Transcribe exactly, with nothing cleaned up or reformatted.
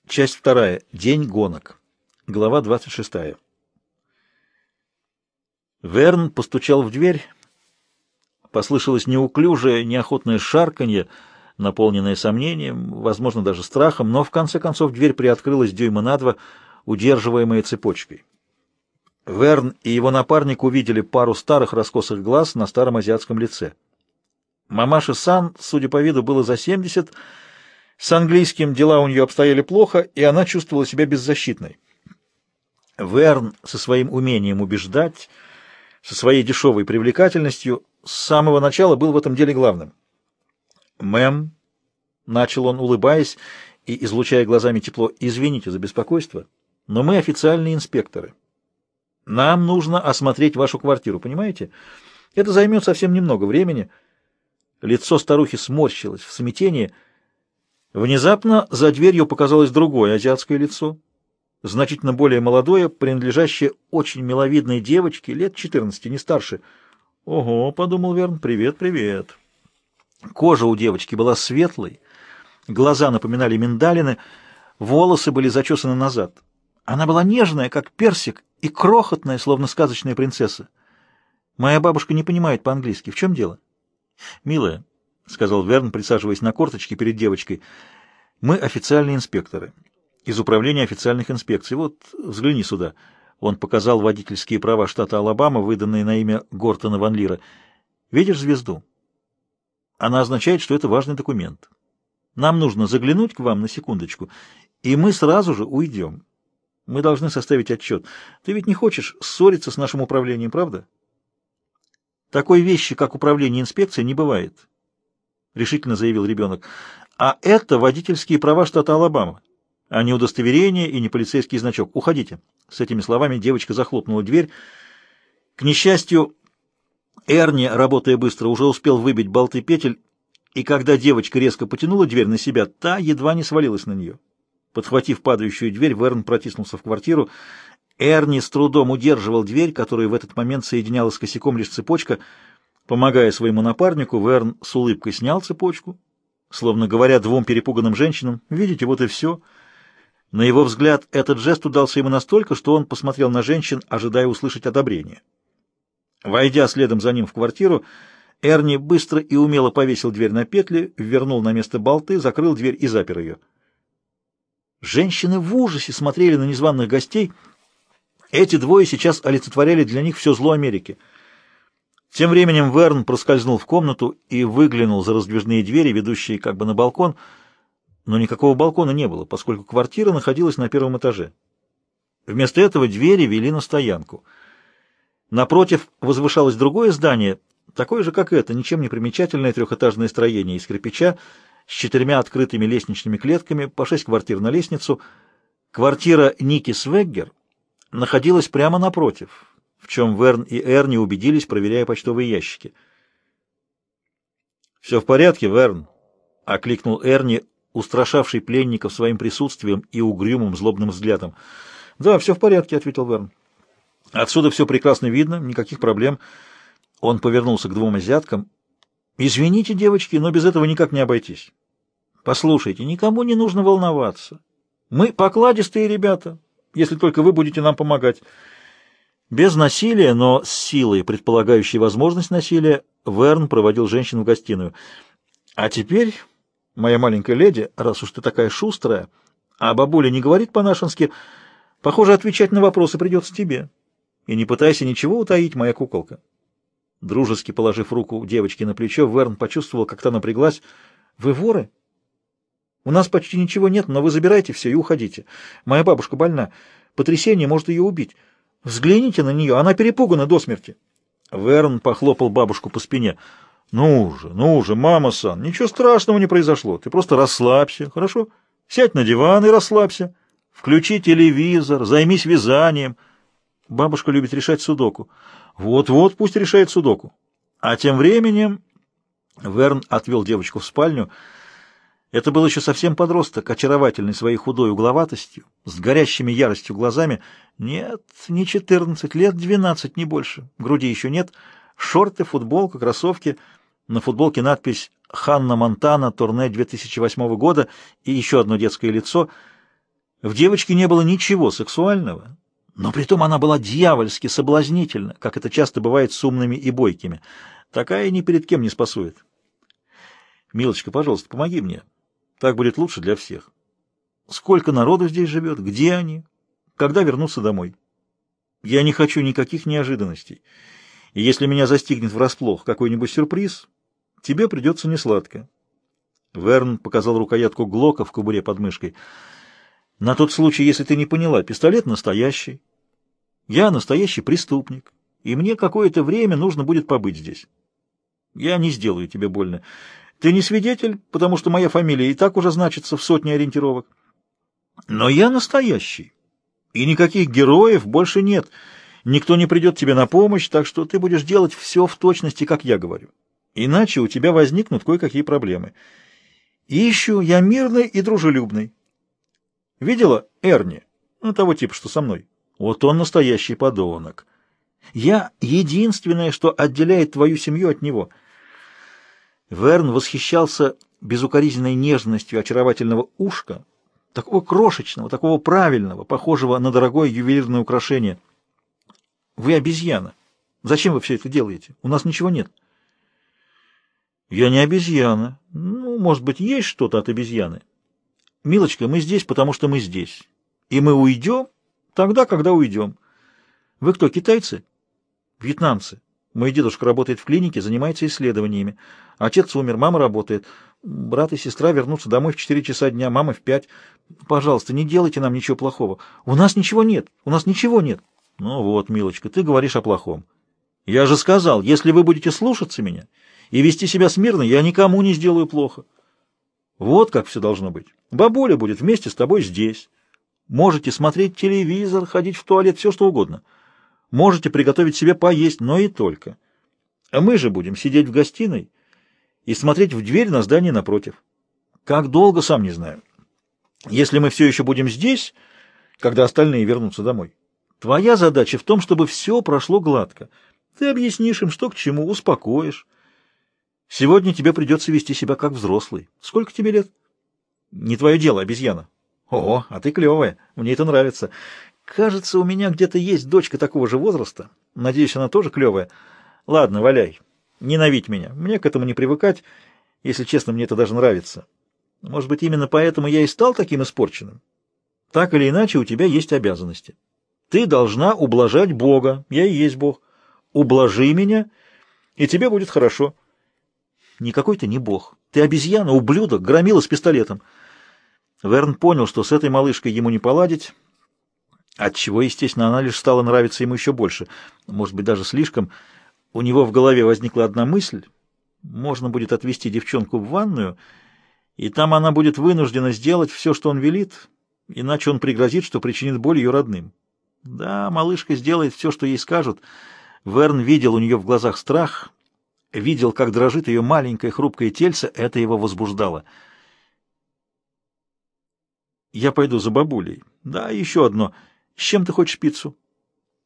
Часть вторая. День гонок. Глава двадцать шестая. Верн постучал в дверь. Послышалось неуклюжее, неохотное шарканье, наполненное сомнением, возможно, даже страхом, но в конце концов дверь приоткрылась дюйма на два, удерживаемая цепочкой. Верн и его напарник увидели пару старых раскосых глаз на старом азиатском лице. Мамаше Сан, судя по виду, было за семьдесят. С английским дела у нее обстояли плохо, и она чувствовала себя беззащитной. Верн со своим умением убеждать, со своей дешевой привлекательностью, с самого начала был в этом деле главным. «Мэм», — начал он, улыбаясь и излучая глазами тепло, — «извините за беспокойство, но мы официальные инспекторы. Нам нужно осмотреть вашу квартиру, понимаете? Это займет совсем немного времени». Лицо старухи сморщилось в смятении. Внезапно за дверью показалось другое азиатское лицо, значительно более молодое, принадлежащее очень миловидной девочке, лет четырнадцати, не старше. «Ого», — подумал Верн, — «привет, привет». Кожа у девочки была светлой, глаза напоминали миндалины, волосы были зачесаны назад. Она была нежная, как персик, и крохотная, словно сказочная принцесса. Моя бабушка не понимает по-английски. В чем дело? «Милая», — сказал Верн, присаживаясь на корточки перед девочкой, — «мы официальные инспекторы из управления официальных инспекций. Вот, взгляни сюда». Он показал водительские права штата Алабама, выданные на имя Гортона Ван Лира. «Видишь звезду? Она означает, что это важный документ. Нам нужно заглянуть к вам на секундочку, и мы сразу же уйдем. Мы должны составить отчет. Ты ведь не хочешь ссориться с нашим управлением, правда?» «Такой вещи, как управление инспекцией, не бывает», — решительно заявил ребенок. «А это водительские права штата Алабама, а не удостоверение и не полицейский значок. Уходите». С этими словами девочка захлопнула дверь. К несчастью, Эрни, работая быстро, уже успел выбить болты петель, и когда девочка резко потянула дверь на себя, та едва не свалилась на нее. Подхватив падающую дверь, Верн протиснулся в квартиру. Эрни с трудом удерживал дверь, которую в этот момент соединяла с косяком лишь цепочка. Помогая своему напарнику, Верн с улыбкой снял цепочку, словно говоря двум перепуганным женщинам: «Видите, вот и все». На его взгляд, этот жест удался ему настолько, что он посмотрел на женщин, ожидая услышать одобрение. Войдя следом за ним в квартиру, Эрни быстро и умело повесил дверь на петли, вернул на место болты, закрыл дверь и запер ее. Женщины в ужасе смотрели на незваных гостей. Эти двое сейчас олицетворяли для них все зло Америки. Тем временем Верн проскользнул в комнату и выглянул за раздвижные двери, ведущие как бы на балкон, но никакого балкона не было, поскольку квартира находилась на первом этаже. Вместо этого двери вели на стоянку. Напротив возвышалось другое здание, такое же, как это, ничем не примечательное трехэтажное строение из кирпича с четырьмя открытыми лестничными клетками, по шесть квартир на лестницу. Квартира Ники Свеггер находилась прямо напротив, в чем Верн и Эрни убедились, проверяя почтовые ящики. «Все в порядке, Верн?» — окликнул Эрни, устрашавший пленников своим присутствием и угрюмым злобным взглядом. «Да, все в порядке», — ответил Верн. «Отсюда все прекрасно видно, никаких проблем». Он повернулся к двум азиаткам. «Извините, девочки, но без этого никак не обойтись. Послушайте, никому не нужно волноваться. Мы покладистые ребята, если только вы будете нам помогать». Без насилия, но с силой, предполагающей возможность насилия, Верн проводил женщин в гостиную. «А теперь, моя маленькая леди, раз уж ты такая шустрая, а бабуля не говорит по-нашенски, похоже, отвечать на вопросы придется тебе. И не пытайся ничего утаить, моя куколка». Дружески положив руку девочке на плечо, Верн почувствовал, как та напряглась. «Вы воры? У нас почти ничего нет, но вы забирайте все и уходите. Моя бабушка больна. Потрясение может ее убить. Взгляните на нее, она перепугана до смерти». Верн похлопал бабушку по спине. «Ну же, ну же, мама-сан, ничего страшного не произошло. Ты просто расслабься, хорошо? Сядь на диван и расслабься. Включи телевизор, займись вязанием. Бабушка любит решать судоку. Вот-вот, пусть решает судоку. А тем временем...» Верн отвел девочку в спальню. Это был еще совсем подросток, очаровательный своей худой угловатостью, с горящими яростью глазами. Нет, не четырнадцать, лет двенадцать, не больше. Груди еще нет. Шорты, футболка, кроссовки. На футболке надпись «Ханна Монтана, турне две тысячи восьмого года» и еще одно детское лицо. В девочке не было ничего сексуального, но притом она была дьявольски соблазнительна, как это часто бывает с умными и бойкими. Такая ни перед кем не спасует. Милочка, пожалуйста, помоги мне. Так будет лучше для всех. Сколько народу здесь живет? Где они? Когда вернутся домой? Я не хочу никаких неожиданностей. И если меня застигнет врасплох какой-нибудь сюрприз, тебе придется несладко. Верн показал рукоятку Глока в кобуре под мышкой. На тот случай, если ты не поняла, пистолет настоящий. Я настоящий преступник, и мне какое-то время нужно будет побыть здесь. Я не сделаю тебе больно. Ты не свидетель, потому что моя фамилия и так уже значится в сотне ориентировок. Но я настоящий, и никаких героев больше нет. Никто не придет тебе на помощь, так что ты будешь делать все в точности, как я говорю. Иначе у тебя возникнут кое-какие проблемы. И еще я мирный и дружелюбный. Видела Эрни? Ну, того типа, что со мной. Вот он настоящий подонок. Я единственное, что отделяет твою семью от него. Верн восхищался безукоризненной нежностью очаровательного ушка, такого крошечного, такого правильного, похожего на дорогое ювелирное украшение. Вы обезьяна. Зачем вы все это делаете? У нас ничего нет. Я не обезьяна. Ну, может быть, есть что-то от обезьяны. Милочка, мы здесь, потому что мы здесь. И мы уйдем тогда, когда уйдем. Вы кто, китайцы? Вьетнамцы. Мой дедушка работает в клинике, занимается исследованиями. Отец умер, мама работает. Брат и сестра вернутся домой в четыре часа дня, мама в пять. Пожалуйста, не делайте нам ничего плохого. У нас ничего нет. У нас ничего нет. Ну вот, милочка, ты говоришь о плохом. Я же сказал, если вы будете слушаться меня и вести себя смирно, я никому не сделаю плохо. Вот как все должно быть. Бабуля будет вместе с тобой здесь. Можете смотреть телевизор, ходить в туалет, все что угодно. Можете приготовить себе поесть, но и только. А мы же будем сидеть в гостиной и смотреть в дверь на здание напротив. Как долго, сам не знаю. Если мы все еще будем здесь, когда остальные вернутся домой, твоя задача в том, чтобы все прошло гладко. Ты объяснишь им, что к чему, успокоишь. Сегодня тебе придется вести себя как взрослый. Сколько тебе лет? Не твое дело, обезьяна. О, а ты клевая, мне это нравится. Кажется, у меня где-то есть дочка такого же возраста. Надеюсь, она тоже клевая. Ладно, валяй. Ненавидь меня. Мне к этому не привыкать. Если честно, мне это даже нравится. Может быть, именно поэтому я и стал таким испорченным? Так или иначе, у тебя есть обязанности. Ты должна ублажать Бога. Я и есть Бог. Ублажи меня, и тебе будет хорошо. Никакой ты не Бог. Ты обезьяна, ублюдок, громила с пистолетом. Верн понял, что с этой малышкой ему не поладить, отчего, естественно, она лишь стала нравиться ему еще больше. Может быть, даже слишком. У него в голове возникла одна мысль. Можно будет отвезти девчонку в ванную, и там она будет вынуждена сделать все, что он велит, иначе он пригрозит, что причинит боль ее родным. Да, малышка сделает все, что ей скажут. Верн видел у нее в глазах страх, видел, как дрожит ее маленькое хрупкое тельце, это его возбуждало. «Я пойду за бабулей. Да, еще одно. С чем ты хочешь пиццу?»